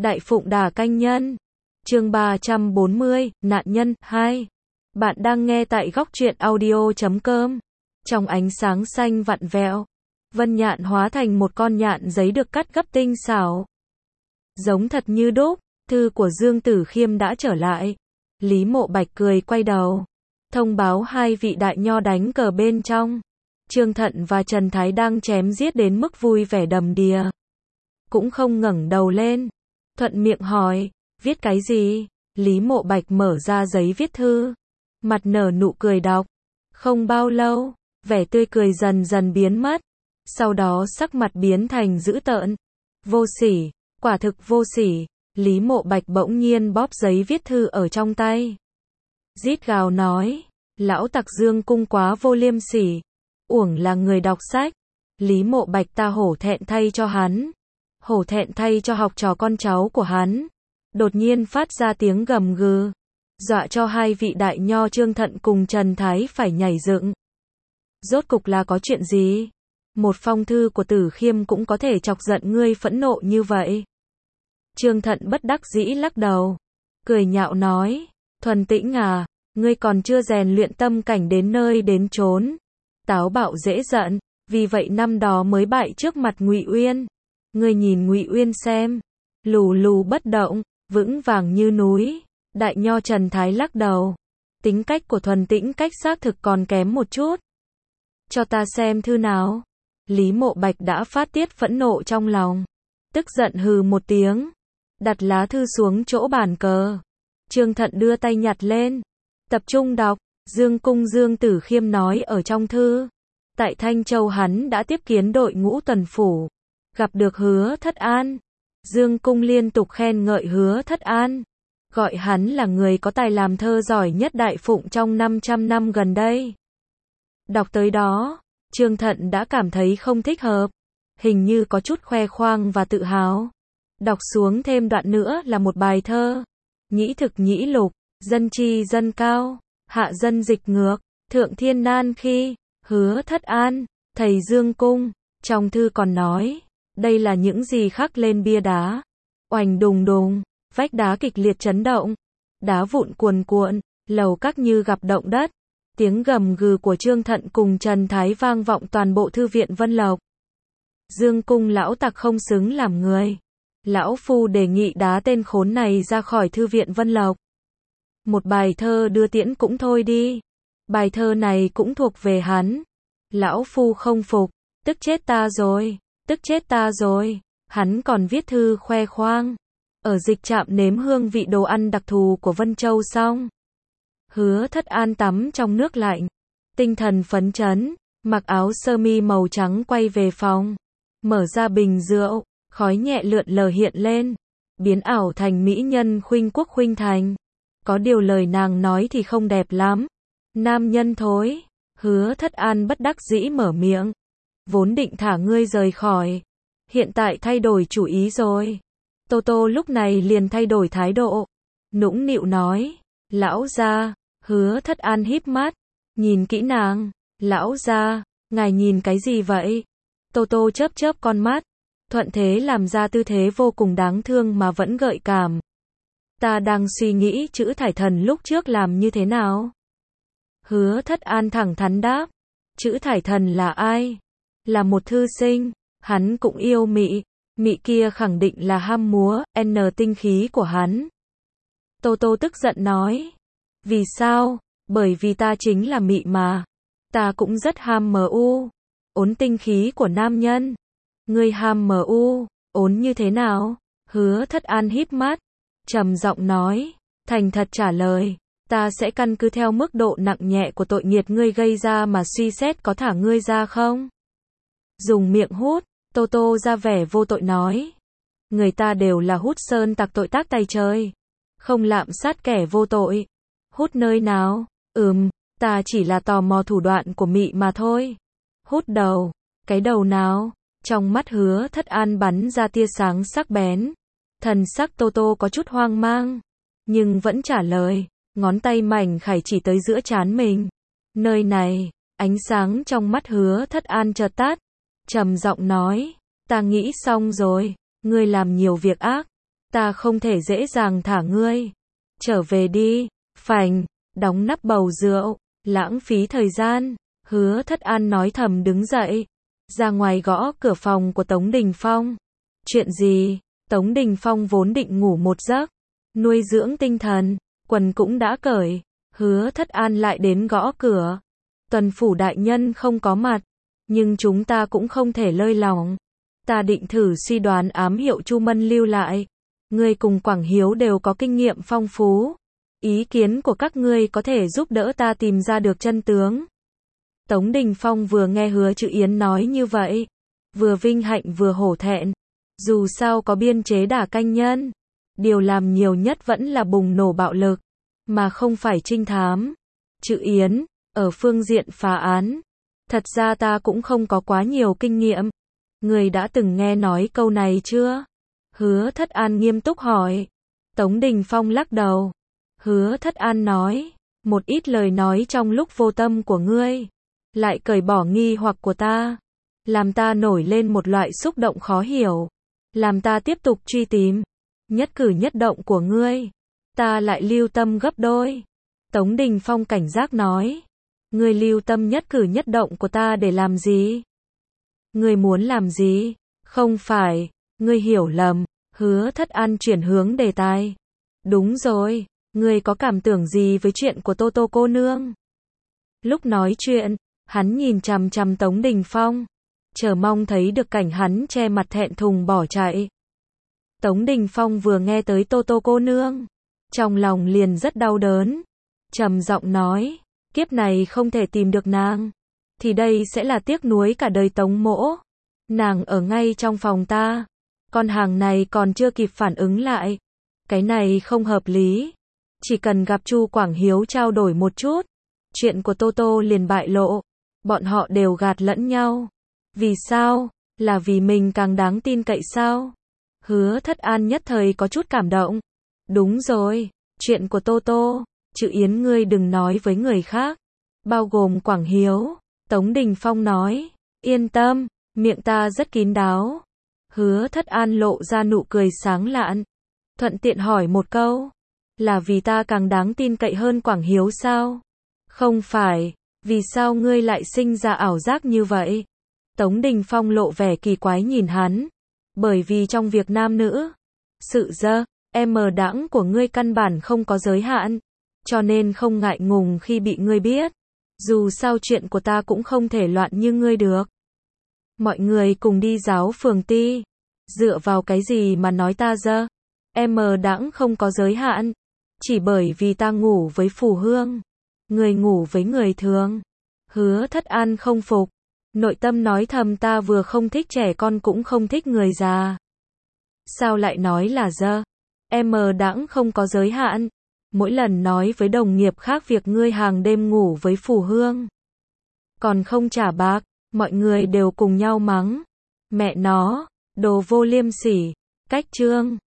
Đại Phụng Đà Canh Nhân. Chương 340, Nạn Nhân 2. Bạn đang nghe tại góc truyện audio.com. Trong ánh sáng xanh vặn vẹo, Vân Nhạn hóa thành một con nhạn giấy được cắt gấp tinh xảo. Giống thật như đúc, thư của Dương Tử Khiêm đã trở lại. Lý Mộ Bạch cười quay đầu, thông báo hai vị đại nho đánh cờ bên trong. Trương Thận và Trần Thái đang chém giết đến mức vui vẻ đầm đìa. Cũng không ngẩng đầu lên. Thuận miệng hỏi, viết cái gì? Lý Mộ Bạch mở ra giấy viết thư. Mặt nở nụ cười đọc. Không bao lâu, vẻ tươi cười dần dần biến mất. Sau đó sắc mặt biến thành dữ tợn. Vô sỉ, quả thực vô sỉ. Lý Mộ Bạch bỗng nhiên bóp giấy viết thư ở trong tay. Rít gào nói, lão tặc Dương Cung quá vô liêm sỉ. Uổng là người đọc sách. Lý Mộ Bạch ta hổ thẹn thay cho hắn. Hổ thẹn thay cho học trò con cháu của hắn. Đột nhiên phát ra tiếng gầm gừ, dọa cho hai vị đại nho Trương Thận cùng Trần Thái phải nhảy dựng. Rốt cục là có chuyện gì? Một phong thư của Tử Khiêm cũng có thể chọc giận ngươi phẫn nộ như vậy. Trương Thận bất đắc dĩ lắc đầu, cười nhạo nói, Thuần Tĩnh à, ngươi còn chưa rèn luyện tâm cảnh đến nơi đến chốn. Táo bạo dễ giận, vì vậy năm đó mới bại trước mặt Ngụy Uyên. Ngươi nhìn Ngụy Uyên xem, lù lù bất động, vững vàng như núi. Đại nho Trần Thái lắc đầu, tính cách của Thuần Tĩnh cách xác thực còn kém một chút. Cho ta xem thư nào. Lý Mộ Bạch đã phát tiết phẫn nộ trong lòng, tức giận hừ một tiếng, đặt lá thư xuống chỗ bàn cờ. Trương Thận đưa tay nhặt lên, tập trung đọc. Dương Cung Dương Tử Khiêm nói ở trong thư, tại Thanh Châu hắn đã tiếp kiến đội ngũ tuần phủ, gặp được Hứa Thất An. Dương Cung liên tục khen ngợi Hứa Thất An, gọi hắn là người có tài làm thơ giỏi nhất Đại Phụng trong 500 năm gần đây. Đọc tới đó, Trương Thận đã cảm thấy không thích hợp, hình như có chút khoe khoang và tự hào. Đọc xuống thêm đoạn nữa là một bài thơ. Nhĩ thực nhĩ lục, dân tri dân cao, hạ dân dịch ngược, thượng thiên nan khi, Hứa Thất An, thầy Dương Cung. Trong thư còn nói, đây là những gì khắc lên bia đá. Oành đùng đùng, vách đá kịch liệt chấn động, đá vụn cuồn cuộn, lầu các như gặp động đất. Tiếng gầm gừ của Trương Thận cùng Trần Thái vang vọng toàn bộ thư viện Vân Lộc. Dương Cung lão tặc không xứng làm người. Lão phu đề nghị đá tên khốn này ra khỏi thư viện Vân Lộc. Một bài thơ đưa tiễn cũng thôi đi. Bài thơ này cũng thuộc về hắn. Lão phu không phục, tức chết ta rồi, tức chết ta rồi. Hắn còn viết thư khoe khoang. Ở dịch trạm nếm hương vị đồ ăn đặc thù của Vân Châu xong. Hứa Thất An tắm trong nước lạnh, tinh thần phấn chấn, mặc áo sơ mi màu trắng quay về phòng, mở ra bình rượu, khói nhẹ lượn lờ hiện lên, biến ảo thành mỹ nhân khuynh quốc khuynh thành. Có điều lời nàng nói thì không đẹp lắm. Nam nhân thối. Hứa Thất An bất đắc dĩ mở miệng. Vốn định thả ngươi rời khỏi, hiện tại thay đổi chủ ý rồi. Tô Tô lúc này liền thay đổi thái độ, nũng nịu nói, lão gia. Hứa Thất An híp mắt, nhìn kỹ nàng, lão gia, ngài nhìn cái gì vậy? Tô Tô chớp chớp con mắt, thuận thế làm ra tư thế vô cùng đáng thương mà vẫn gợi cảm. Ta đang suy nghĩ chữ thải thần lúc trước làm như thế nào? Hứa Thất An thẳng thắn đáp, chữ thải thần là ai? Là một thư sinh, hắn cũng yêu mị, mị kia khẳng định là ham múa, tinh khí của hắn. Tô Tô tức giận nói, vì sao? Bởi vì ta chính là mị mà. Ta cũng rất ham ốn tinh khí của nam nhân. Ngươi ham ốn như thế nào? Hứa Thất An híp mắt, trầm giọng nói, thành thật trả lời, ta sẽ căn cứ theo mức độ nặng nhẹ của tội nghiệt ngươi gây ra mà suy xét có thả ngươi ra không. Dùng miệng hút. Tô Tô ra vẻ vô tội nói, người ta đều là hút sơn tặc tội tác tay trời, không lạm sát kẻ vô tội. Hút nơi nào? Ta chỉ là tò mò thủ đoạn của mị mà thôi. Hút đầu. Cái đầu nào? Trong mắt Hứa Thất An bắn ra tia sáng sắc bén. Thần sắc Tô Tô có chút hoang mang, nhưng vẫn trả lời, ngón tay mảnh khảnh chỉ tới giữa trán mình. Nơi này. Ánh sáng trong mắt Hứa Thất An chợt tắt, trầm giọng nói, ta nghĩ xong rồi, ngươi làm nhiều việc ác, Ta không thể dễ dàng thả ngươi. Trở về đi. Phành, đóng nắp bầu rượu, lãng phí thời gian. Hứa Thất An nói thầm đứng dậy, ra ngoài gõ cửa phòng của Tống Đình Phong. Chuyện gì? Tống Đình Phong vốn định ngủ một giấc, nuôi dưỡng tinh thần, quần cũng đã cởi. Hứa Thất An lại đến gõ cửa. Tuần phủ đại nhân không có mặt, nhưng chúng ta cũng không thể lơi lỏng. Ta định thử suy đoán ám hiệu Chu Mân lưu lại. Ngươi cùng Quảng Hiếu đều có kinh nghiệm phong phú. Ý kiến của các ngươi có thể giúp đỡ ta tìm ra được chân tướng. Tống Đình Phong vừa nghe Hứa Chữ Yến nói như vậy, vừa vinh hạnh vừa hổ thẹn. Dù sao có biên chế đả canh nhân, điều làm nhiều nhất vẫn là bùng nổ bạo lực, mà không phải trinh thám. Chữ Yến, ở phương diện phá án, thật ra ta cũng không có quá nhiều kinh nghiệm. Người đã từng nghe nói câu này chưa? Hứa Thất An nghiêm túc hỏi. Tống Đình Phong lắc đầu. Hứa Thất An nói, một ít lời nói trong lúc vô tâm của ngươi, lại cởi bỏ nghi hoặc của ta, làm ta nổi lên một loại xúc động khó hiểu, làm ta tiếp tục truy tìm. Nhất cử nhất động của ngươi, ta lại lưu tâm gấp đôi. Tống Đình Phong cảnh giác nói, ngươi lưu tâm nhất cử nhất động của ta để làm gì? Ngươi muốn làm gì? Không phải, ngươi hiểu lầm. Hứa Thất An chuyển hướng đề tài. Đúng rồi, ngươi có cảm tưởng gì với chuyện của Tô Tô cô nương? Lúc nói chuyện, hắn nhìn chằm chằm Tống Đình Phong, chờ mong thấy được cảnh hắn che mặt thẹn thùng bỏ chạy. Tống Đình Phong vừa nghe tới Tô Tô cô nương, trong lòng liền rất đau đớn, trầm giọng nói, kiếp này không thể tìm được nàng, thì đây sẽ là tiếc nuối cả đời Tống mỗ. Nàng ở ngay trong phòng ta, con hàng này còn chưa kịp phản ứng lại. Cái này không hợp lý. Chỉ cần gặp Chu Quảng Hiếu trao đổi một chút, chuyện của Tô Tô liền bại lộ. Bọn họ đều gạt lẫn nhau. Vì sao? Là vì mình càng đáng tin cậy sao? Hứa Thất An nhất thời có chút cảm động. Đúng rồi, chuyện của Tô Tô, Chữ Yến ngươi đừng nói với người khác, bao gồm Quảng Hiếu. Tống Đình Phong nói, yên tâm, miệng ta rất kín đáo. Hứa Thất An lộ ra nụ cười sáng lạn, thuận tiện hỏi một câu, là vì ta càng đáng tin cậy hơn Quảng Hiếu sao? Không phải, vì sao ngươi lại sinh ra ảo giác như vậy? Tống Đình Phong lộ vẻ kỳ quái nhìn hắn, bởi vì trong việc nam nữ, sự đãng của ngươi căn bản không có giới hạn, cho nên không ngại ngùng khi bị ngươi biết. Dù sao chuyện của ta cũng không thể loạn như ngươi được. Mọi người cùng đi giáo phường ti, dựa vào cái gì mà nói ta đãng không có giới hạn? Chỉ bởi vì ta ngủ với Phù Hương, người ngủ với người thường. Hứa Thất An không phục, nội tâm nói thầm ta vừa không thích trẻ con cũng không thích người già. Sao lại nói là đãng không có giới hạn? Mỗi lần nói với đồng nghiệp khác việc ngươi hàng đêm ngủ với Phù Hương, còn không trả bạc, mọi người đều cùng nhau mắng. Mẹ nó, đồ vô liêm sỉ, cách chương.